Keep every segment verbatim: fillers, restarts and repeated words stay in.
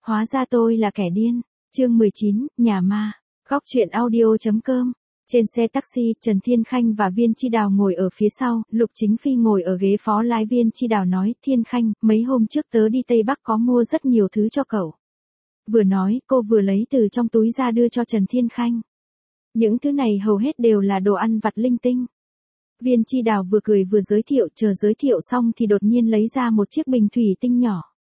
Hóa ra tôi là kẻ điên. Chương mười chín, nhà ma. Góc truyện audio chấm com. Trên xe taxi, Trần Thiên Khanh và Viên Chi Đào ngồi ở phía sau, Lục Chính Phi ngồi ở ghế phó lái. Viên Chi Đào nói, Thiên Khanh, mấy hôm trước tớ đi Tây Bắc có mua rất nhiều thứ cho cậu. Vừa nói, cô vừa lấy từ trong túi ra đưa cho Trần Thiên Khanh. Những thứ này hầu hết đều là đồ ăn vặt linh tinh. Viên Chi Đào vừa cười vừa giới thiệu, chờ giới thiệu xong thì đột nhiên lấy ra một chiếc bình thủy tinh nhỏ.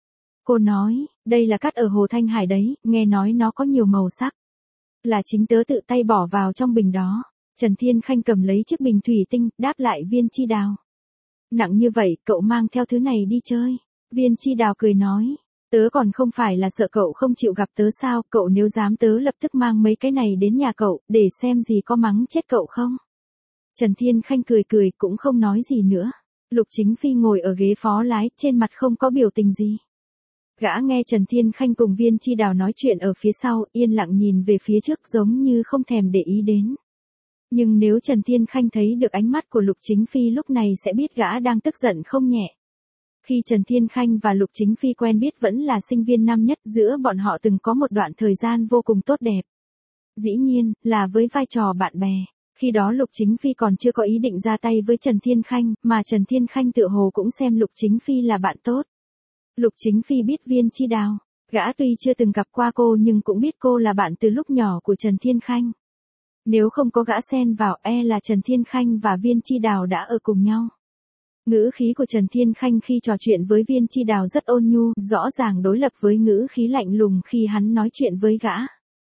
Cô nói, đây là cát ở Hồ Thanh Hải đấy, nghe nói nó có nhiều màu sắc. Là chính tớ tự tay bỏ vào trong bình đó. Trần Thiên Khanh cầm lấy chiếc bình thủy tinh, đáp lại Viên Chi Đào. Nặng như vậy, cậu mang theo thứ này đi chơi. Viên Chi Đào cười nói, tớ còn không phải là sợ cậu không chịu gặp tớ sao, cậu nếu dám tớ lập tức mang mấy cái này đến nhà cậu, để xem gì có mắng chết cậu không. Trần Thiên Khanh cười cười, cũng không nói gì nữa. Lục Chính Phi ngồi ở ghế phó lái, trên mặt không có biểu tình gì. Gã nghe Trần Thiên Khanh cùng Viên Chi Đào nói chuyện ở phía sau, yên lặng nhìn về phía trước giống như không thèm để ý đến. Nhưng nếu Trần Thiên Khanh thấy được ánh mắt của Lục Chính Phi lúc này sẽ biết gã đang tức giận không nhẹ. Khi Trần Thiên Khanh và Lục Chính Phi quen biết vẫn là sinh viên năm nhất, giữa bọn họ từng có một đoạn thời gian vô cùng tốt đẹp. Dĩ nhiên, là với vai trò bạn bè. Khi đó Lục Chính Phi còn chưa có ý định ra tay với Trần Thiên Khanh, mà Trần Thiên Khanh tựa hồ cũng xem Lục Chính Phi là bạn tốt. Lục Chính Phi biết Viên Chi Đào, gã tuy chưa từng gặp qua cô nhưng cũng biết cô là bạn từ lúc nhỏ của Trần Thiên Khanh. Nếu không có gã xen vào, e là Trần Thiên Khanh và Viên Chi Đào đã ở cùng nhau. Ngữ khí của Trần Thiên Khanh khi trò chuyện với Viên Chi Đào rất ôn nhu, rõ ràng đối lập với ngữ khí lạnh lùng khi hắn nói chuyện với gã.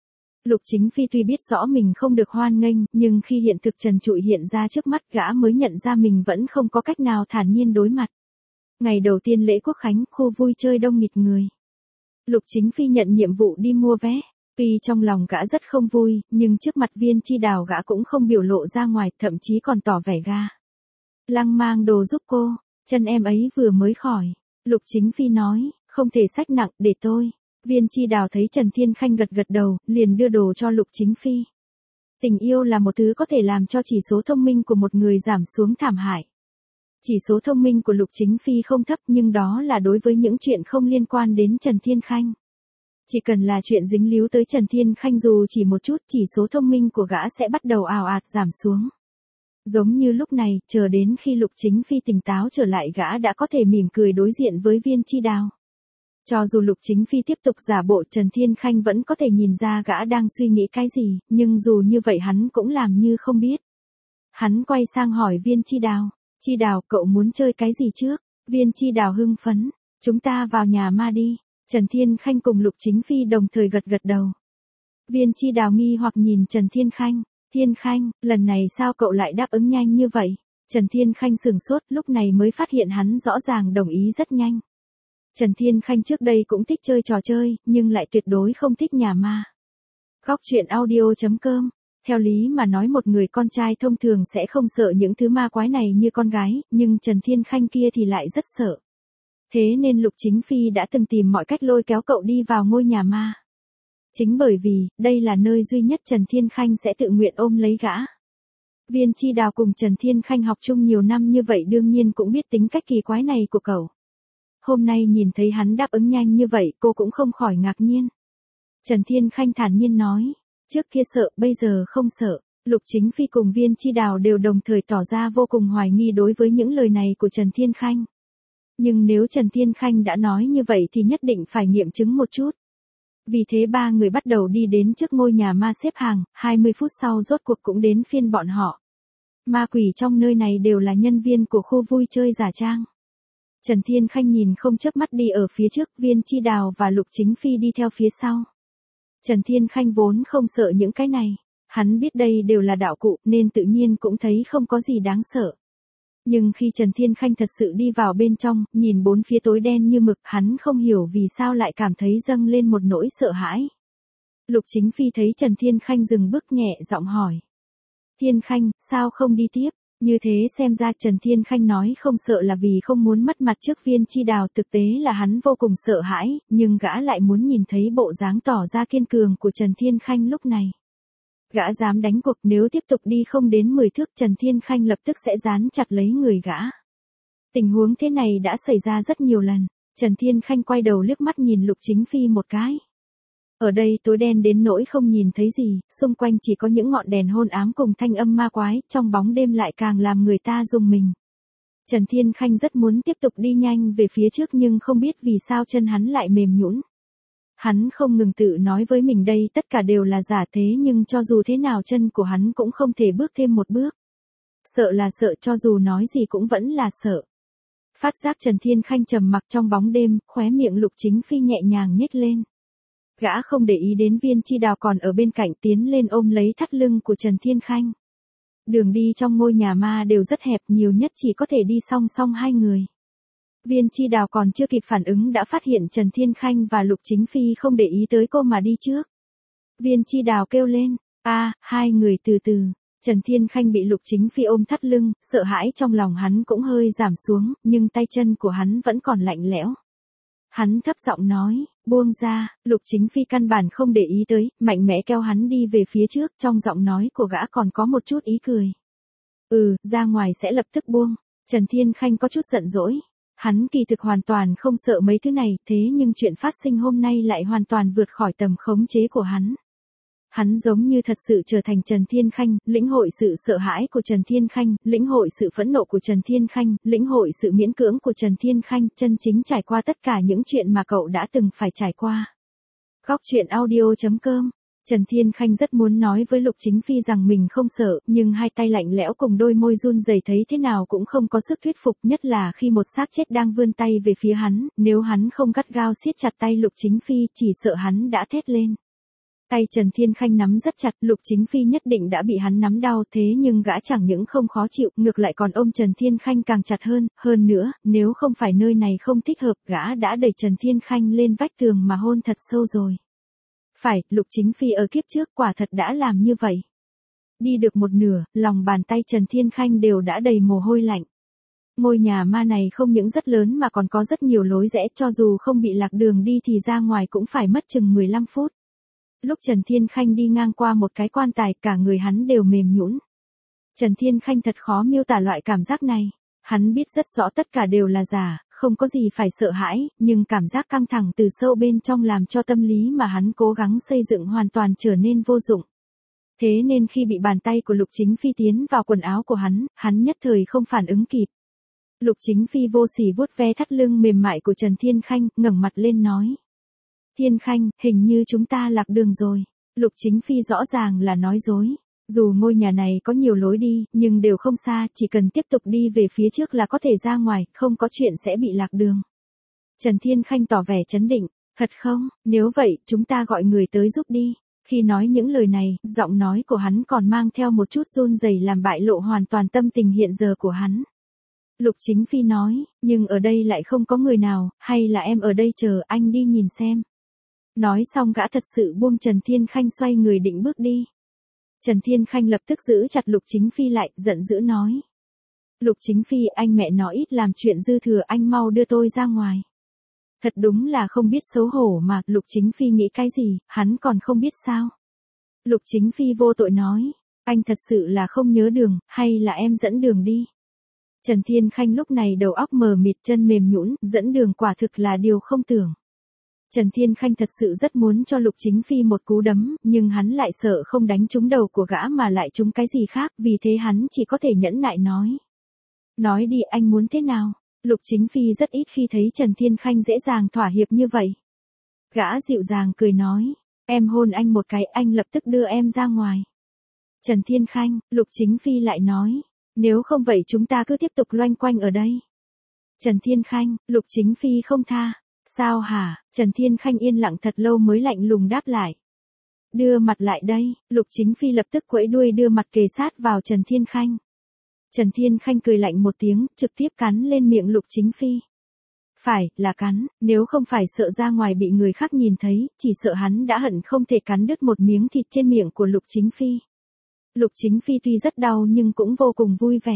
Lục Chính Phi tuy biết rõ mình không được hoan nghênh, nhưng khi hiện thực trần trụi hiện ra trước mắt gã mới nhận ra mình vẫn không có cách nào thản nhiên đối mặt. Ngày đầu tiên lễ Quốc Khánh, khu vui chơi đông nghịt người. Lục Chính Phi nhận nhiệm vụ đi mua vé. Tuy trong lòng gã rất không vui, nhưng trước mặt Viên Chi Đào gã cũng không biểu lộ ra ngoài, thậm chí còn tỏ vẻ ga lăng mang đồ giúp cô, chân em ấy vừa mới khỏi. Lục Chính Phi nói, không thể xách nặng, để tôi. Viên Chi Đào thấy Trần Thiên Khanh gật gật đầu, liền đưa đồ cho Lục Chính Phi. Tình yêu là một thứ có thể làm cho chỉ số thông minh của một người giảm xuống thảm hại. Chỉ số thông minh của Lục Chính Phi không thấp, nhưng đó là đối với những chuyện không liên quan đến Trần Thiên Khanh. Chỉ cần là chuyện dính líu tới Trần Thiên Khanh dù chỉ một chút, chỉ số thông minh của gã sẽ bắt đầu ào ạt giảm xuống. Giống như lúc này, chờ đến khi Lục Chính Phi tỉnh táo trở lại gã đã có thể mỉm cười đối diện với Viên Chi Đào. Cho dù Lục Chính Phi tiếp tục giả bộ, Trần Thiên Khanh vẫn có thể nhìn ra gã đang suy nghĩ cái gì, nhưng dù như vậy hắn cũng làm như không biết. Hắn quay sang hỏi Viên Chi Đào, Chi Đào, cậu muốn chơi cái gì trước? Viên Chi Đào hưng phấn, chúng ta vào nhà ma đi. Trần Thiên Khanh cùng Lục Chính Phi đồng thời gật gật đầu. Viên Chi Đào nghi hoặc nhìn Trần Thiên Khanh, Thiên Khanh, lần này sao cậu lại đáp ứng nhanh như vậy? Trần Thiên Khanh sửng sốt, lúc này mới phát hiện hắn rõ ràng đồng ý rất nhanh. Trần Thiên Khanh trước đây cũng thích chơi trò chơi, nhưng lại tuyệt đối không thích nhà ma. Góc truyện audio chấm com. Theo lý mà nói một người con trai thông thường sẽ không sợ những thứ ma quái này như con gái, nhưng Trần Thiên Khanh kia thì lại rất sợ. Thế nên Lục Chính Phi đã từng tìm mọi cách lôi kéo cậu đi vào ngôi nhà ma. Chính bởi vì, đây là nơi duy nhất Trần Thiên Khanh sẽ tự nguyện ôm lấy gã. Viên Chi Đào cùng Trần Thiên Khanh học chung nhiều năm như vậy đương nhiên cũng biết tính cách kỳ quái này của cậu. Hôm nay nhìn thấy hắn đáp ứng nhanh như vậy cô cũng không khỏi ngạc nhiên. Trần Thiên Khanh thản nhiên nói, trước kia sợ, bây giờ không sợ. Lục Chính Phi cùng Viên Chi Đào đều đồng thời tỏ ra vô cùng hoài nghi đối với những lời này của Trần Thiên Khanh. Nhưng nếu Trần Thiên Khanh đã nói như vậy thì nhất định phải nghiệm chứng một chút. Vì thế ba người bắt đầu đi đến trước ngôi nhà ma xếp hàng, hai mươi phút sau rốt cuộc cũng đến phiên bọn họ. Ma quỷ trong nơi này đều là nhân viên của khu vui chơi giả trang. Trần Thiên Khanh nhìn không chớp mắt đi ở phía trước, Viên Chi Đào và Lục Chính Phi đi theo phía sau. Trần Thiên Khanh vốn không sợ những cái này, hắn biết đây đều là đạo cụ nên tự nhiên cũng thấy không có gì đáng sợ. Nhưng khi Trần Thiên Khanh thật sự đi vào bên trong, nhìn bốn phía tối đen như mực, hắn không hiểu vì sao lại cảm thấy dâng lên một nỗi sợ hãi. Lục Chính Phi thấy Trần Thiên Khanh dừng bước nhẹ giọng hỏi. Thiên Khanh, sao không đi tiếp? Như thế xem ra Trần Thiên Khanh nói không sợ là vì không muốn mất mặt trước Viên Chi Đào, thực tế là hắn vô cùng sợ hãi, nhưng gã lại muốn nhìn thấy bộ dáng tỏ ra kiên cường của Trần Thiên Khanh lúc này. Gã dám đánh cuộc nếu tiếp tục đi không đến mười thước Trần Thiên Khanh lập tức sẽ dán chặt lấy người gã. Tình huống thế này đã xảy ra rất nhiều lần. Trần Thiên Khanh quay đầu liếc mắt nhìn Lục Chính Phi một cái. Ở đây tối đen đến nỗi không nhìn thấy gì, xung quanh chỉ có những ngọn đèn hôn ám cùng thanh âm ma quái, trong bóng đêm lại càng làm người ta rùng mình. Trần Thiên Khanh rất muốn tiếp tục đi nhanh về phía trước nhưng không biết vì sao chân hắn lại mềm nhũn. Hắn không ngừng tự nói với mình đây tất cả đều là giả thế nhưng cho dù thế nào chân của hắn cũng không thể bước thêm một bước. Sợ là sợ cho dù nói gì cũng vẫn là sợ. Phát giác Trần Thiên Khanh trầm mặc trong bóng đêm, khóe miệng Lục Chính Phi nhẹ nhàng nhếch lên. Gã không để ý đến Viên Chi Đào còn ở bên cạnh tiến lên ôm lấy thắt lưng của Trần Thiên Khanh. Đường đi trong ngôi nhà ma đều rất hẹp, nhiều nhất chỉ có thể đi song song hai người. Viên Chi Đào còn chưa kịp phản ứng đã phát hiện Trần Thiên Khanh và Lục Chính Phi không để ý tới cô mà đi trước. Viên Chi Đào kêu lên, a, hai người từ từ. Trần Thiên Khanh bị Lục Chính Phi ôm thắt lưng, sợ hãi trong lòng hắn cũng hơi giảm xuống, nhưng tay chân của hắn vẫn còn lạnh lẽo. Hắn thấp giọng nói, buông ra, Lục Chính Phi căn bản không để ý tới, mạnh mẽ kéo hắn đi về phía trước, trong giọng nói của gã còn có một chút ý cười. Ừ, ra ngoài sẽ lập tức buông. Trần Thiên Khanh có chút giận dỗi. Hắn kỳ thực hoàn toàn không sợ mấy thứ này, thế nhưng chuyện phát sinh hôm nay lại hoàn toàn vượt khỏi tầm khống chế của hắn. Hắn giống như thật sự trở thành Trần Thiên Khanh, lĩnh hội sự sợ hãi của Trần Thiên Khanh, lĩnh hội sự phẫn nộ của Trần Thiên Khanh, lĩnh hội sự miễn cưỡng của Trần Thiên Khanh, chân chính trải qua tất cả những chuyện mà cậu đã từng phải trải qua. Góc truyện audio chấm com. Trần Thiên Khanh rất muốn nói với Lục Chính Phi rằng mình không sợ, nhưng hai tay lạnh lẽo cùng đôi môi run rẩy thấy thế nào cũng không có sức thuyết phục, nhất là khi một xác chết đang vươn tay về phía hắn, nếu hắn không gắt gao siết chặt tay Lục Chính Phi chỉ sợ hắn đã thét lên. Tay Trần Thiên Khanh nắm rất chặt, Lục Chính Phi nhất định đã bị hắn nắm đau, thế nhưng gã chẳng những không khó chịu, ngược lại còn ôm Trần Thiên Khanh càng chặt hơn, hơn nữa, nếu không phải nơi này không thích hợp, gã đã đẩy Trần Thiên Khanh lên vách tường mà hôn thật sâu rồi. Phải, Lục Chính Phi ở kiếp trước quả thật đã làm như vậy. Đi được một nửa, lòng bàn tay Trần Thiên Khanh đều đã đầy mồ hôi lạnh. Ngôi nhà ma này không những rất lớn mà còn có rất nhiều lối rẽ, cho dù không bị lạc đường đi thì ra ngoài cũng phải mất chừng mười lăm phút. Lúc Trần Thiên Khanh đi ngang qua một cái quan tài, cả người hắn đều mềm nhũn. Trần Thiên Khanh thật khó miêu tả loại cảm giác này. Hắn biết rất rõ tất cả đều là giả, không có gì phải sợ hãi, nhưng cảm giác căng thẳng từ sâu bên trong làm cho tâm lý mà hắn cố gắng xây dựng hoàn toàn trở nên vô dụng. Thế nên khi bị bàn tay của Lục Chính Phi tiến vào quần áo của hắn, hắn nhất thời không phản ứng kịp. Lục Chính Phi vô sỉ vuốt ve thắt lưng mềm mại của Trần Thiên Khanh, ngẩng mặt lên nói. Thiên Khanh, hình như chúng ta lạc đường rồi. Lục Chính Phi rõ ràng là nói dối. Dù ngôi nhà này có nhiều lối đi, nhưng đều không xa, chỉ cần tiếp tục đi về phía trước là có thể ra ngoài, không có chuyện sẽ bị lạc đường. Trần Thiên Khanh tỏ vẻ chấn định, thật không, nếu vậy, chúng ta gọi người tới giúp đi. Khi nói những lời này, giọng nói của hắn còn mang theo một chút run rẩy làm bại lộ hoàn toàn tâm tình hiện giờ của hắn. Lục Chính Phi nói, nhưng ở đây lại không có người nào, hay là em ở đây chờ anh đi nhìn xem. Nói xong gã thật sự buông Trần Thiên Khanh xoay người định bước đi. Trần Thiên Khanh lập tức giữ chặt Lục Chính Phi lại, giận dữ nói. Lục Chính Phi, anh mẹ nó ít làm chuyện dư thừa, anh mau đưa tôi ra ngoài. Thật đúng là không biết xấu hổ mà, Lục Chính Phi nghĩ cái gì, hắn còn không biết sao. Lục Chính Phi vô tội nói, anh thật sự là không nhớ đường, hay là em dẫn đường đi. Trần Thiên Khanh lúc này đầu óc mờ mịt, chân mềm nhũn, dẫn đường quả thực là điều không tưởng. Trần Thiên Khanh thật sự rất muốn cho Lục Chính Phi một cú đấm, nhưng hắn lại sợ không đánh trúng đầu của gã mà lại trúng cái gì khác, vì thế hắn chỉ có thể nhẫn nại nói. Nói đi, anh muốn thế nào? Lục Chính Phi rất ít khi thấy Trần Thiên Khanh dễ dàng thỏa hiệp như vậy. Gã dịu dàng cười nói, em hôn anh một cái, anh lập tức đưa em ra ngoài. Trần Thiên Khanh, Lục Chính Phi lại nói, nếu không vậy chúng ta cứ tiếp tục loanh quanh ở đây. Trần Thiên Khanh, Lục Chính Phi không tha. Sao hả? Trần Thiên Khanh yên lặng thật lâu mới lạnh lùng đáp lại. Đưa mặt lại đây, Lục Chính Phi lập tức quẫy đuôi đưa mặt kề sát vào Trần Thiên Khanh. Trần Thiên Khanh cười lạnh một tiếng, trực tiếp cắn lên miệng Lục Chính Phi. Phải, là cắn, nếu không phải sợ ra ngoài bị người khác nhìn thấy, chỉ sợ hắn đã hận không thể cắn đứt một miếng thịt trên miệng của Lục Chính Phi. Lục Chính Phi tuy rất đau nhưng cũng vô cùng vui vẻ.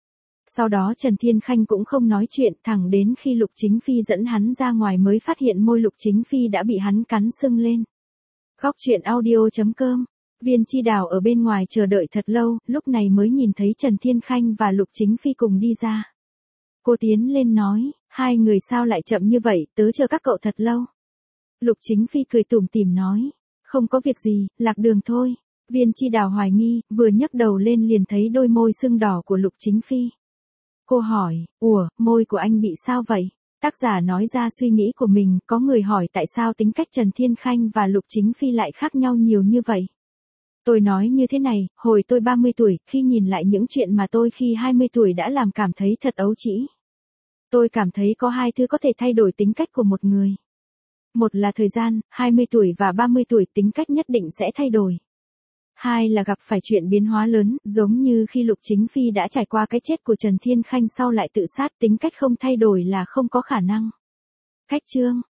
Sau đó Trần Thiên Khanh cũng không nói chuyện, thẳng đến khi Lục Chính Phi dẫn hắn ra ngoài mới phát hiện môi Lục Chính Phi đã bị hắn cắn sưng lên. Góc truyện audio chấm com. Viên Chi Đào ở bên ngoài chờ đợi thật lâu, lúc này mới nhìn thấy Trần Thiên Khanh và Lục Chính Phi cùng đi ra. Cô tiến lên nói, Hai người sao lại chậm như vậy, tớ chờ các cậu thật lâu. Lục Chính Phi cười tủm tỉm nói. Không có việc gì, lạc đường thôi. Viên Chi Đào hoài nghi, vừa nhấc đầu lên liền thấy đôi môi sưng đỏ của Lục Chính Phi. Cô hỏi, ủa, môi của anh bị sao vậy? Tác giả nói ra suy nghĩ của mình, có người hỏi tại sao tính cách Trần Thiên Khanh và Lục Chính Phi lại khác nhau nhiều như vậy. Tôi nói như thế này, hồi tôi ba mươi tuổi, khi nhìn lại những chuyện mà tôi khi hai mươi tuổi đã làm cảm thấy thật ấu trĩ. Tôi cảm thấy có hai thứ có thể thay đổi tính cách của một người. Một là thời gian, hai mươi tuổi và ba mươi tuổi tính cách nhất định sẽ thay đổi. Hai là gặp phải chuyện biến hóa lớn, giống như khi Lục Chính Phi đã trải qua cái chết của Trần Thiên Khanh sau lại tự sát, tính cách không thay đổi là không có khả năng. Cách chương